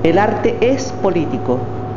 El arte es político.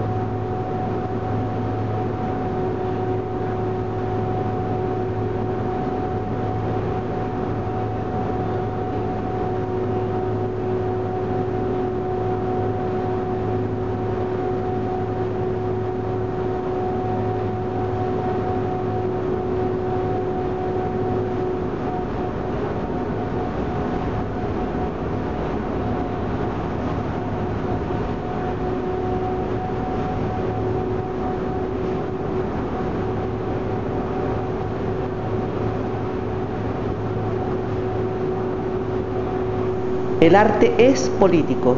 El arte es político.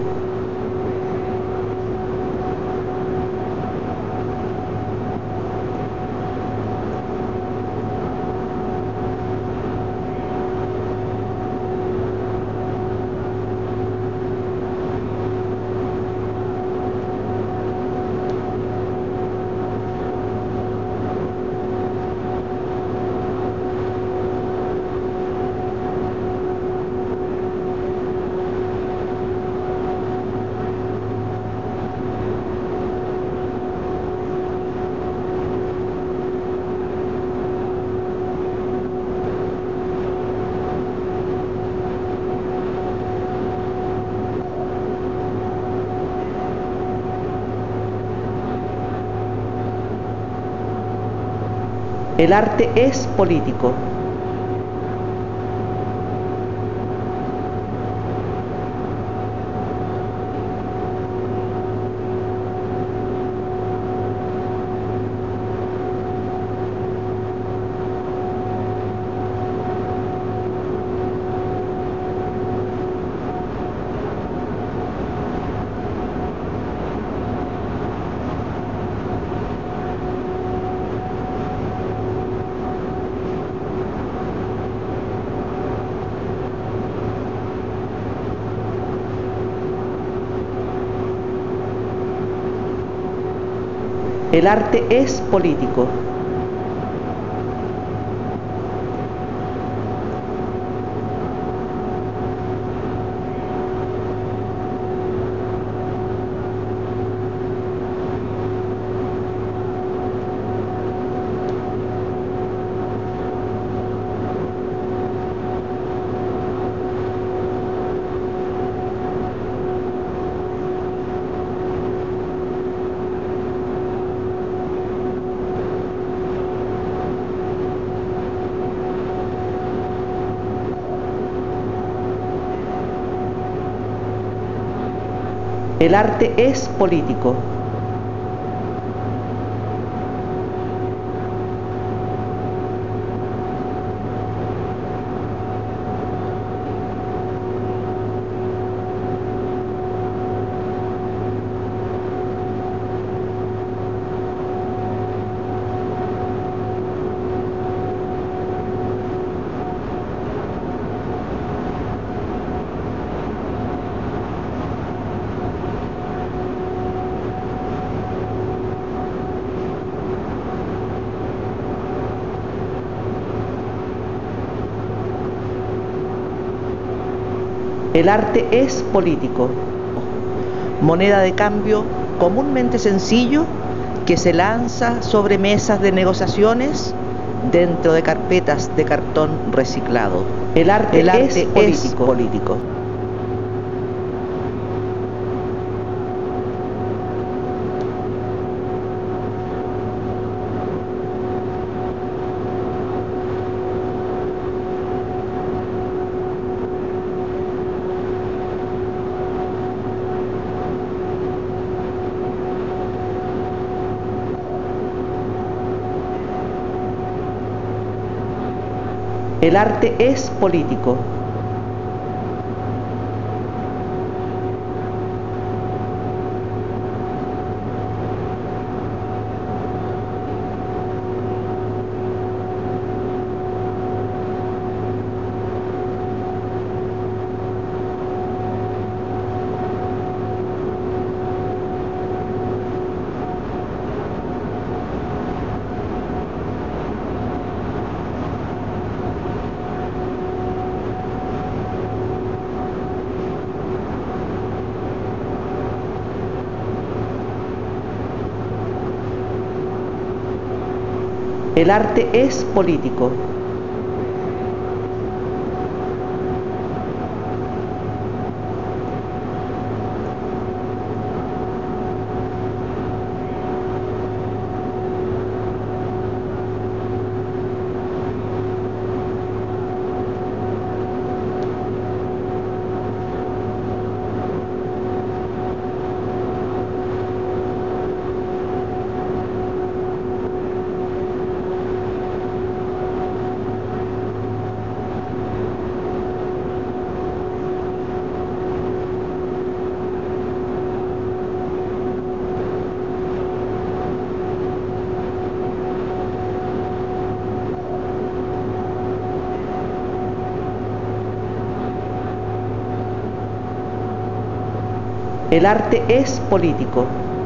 El arte es político. El arte es político. El arte es político. El arte es político. Moneda de cambio comúnmente sencillo que se lanza sobre mesas de negociaciones dentro de carpetas de cartón reciclado. El arte es político. El arte es político. El arte es político. El arte es político.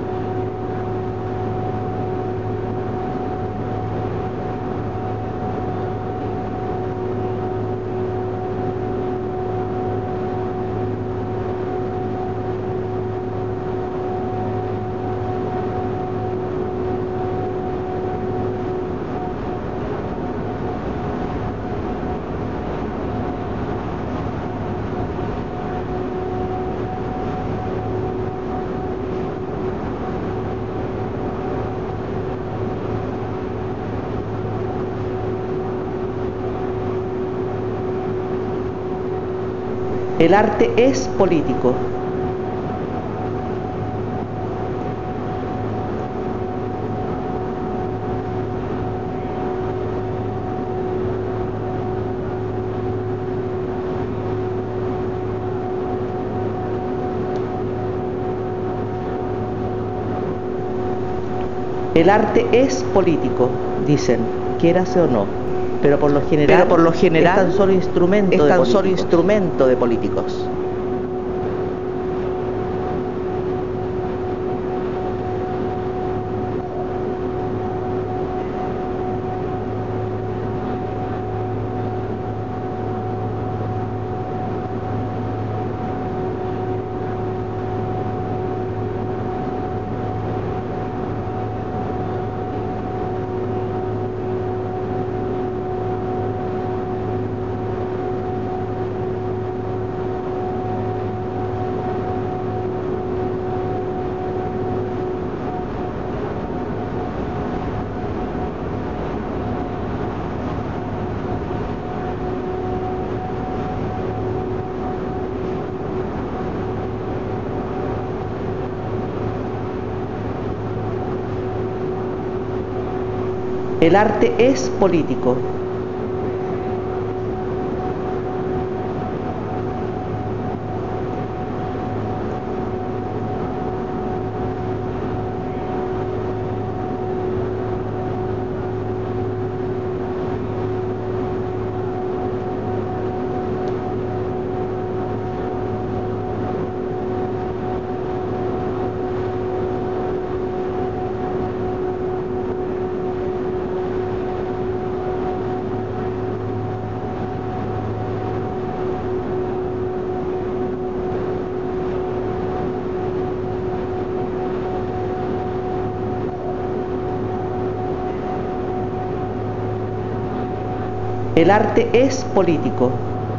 El arte es político. El arte es político, dicen, quiérase o no, pero por lo general, es tan solo instrumento de políticos. El arte es político. El arte es político.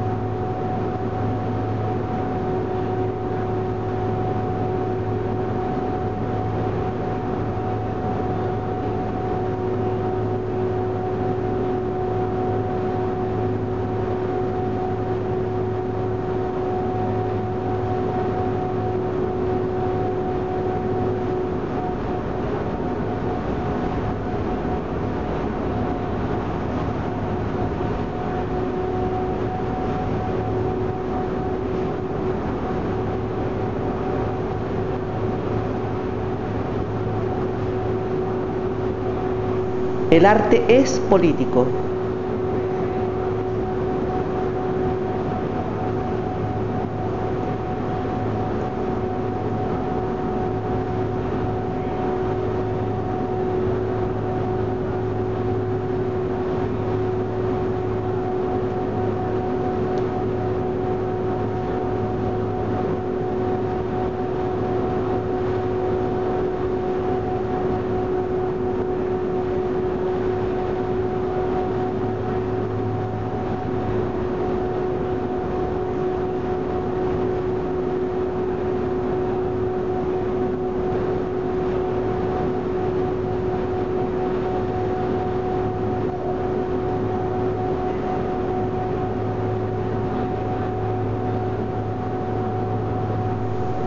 El arte es político.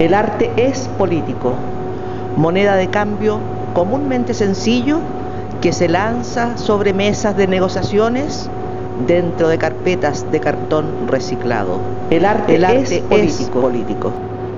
El arte es político, moneda de cambio comúnmente sencillo que se lanza sobre mesas de negociaciones dentro de carpetas de cartón reciclado. El arte es político.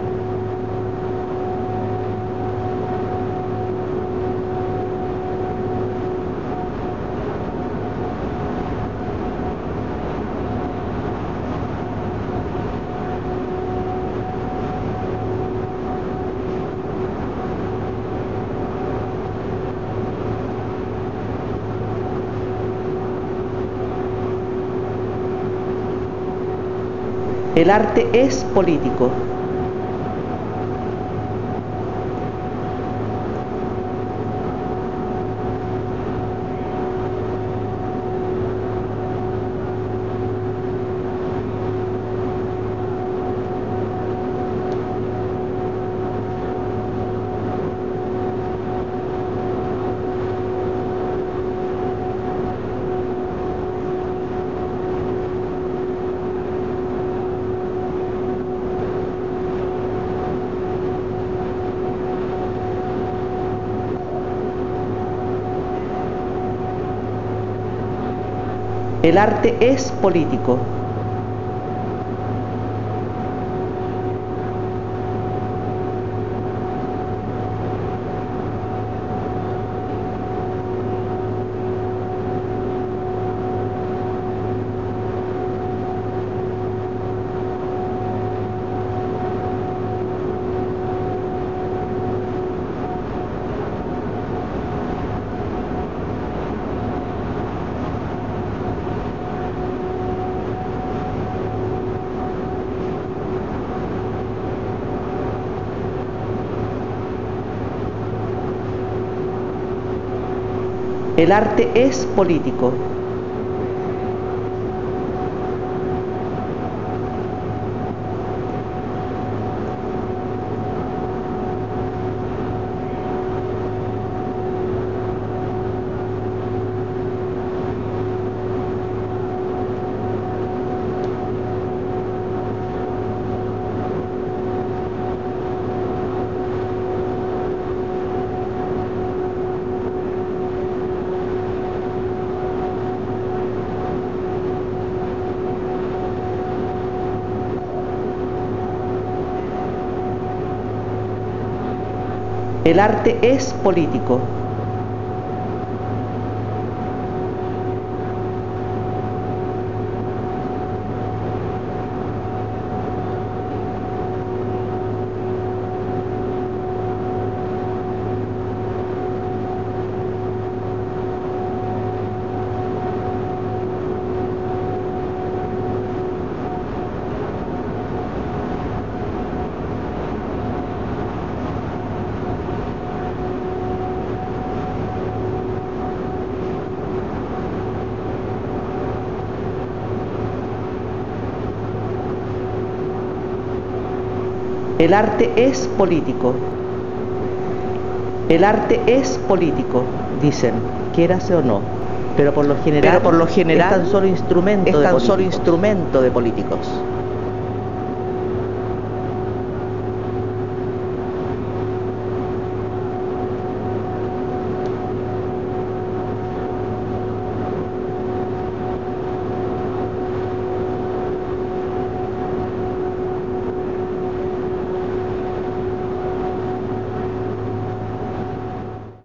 El arte es político. El arte es político. El arte es político. El arte es político. El arte es político. El arte es político, dicen, quiérase o no. Pero por lo general es tan solo instrumento de políticos.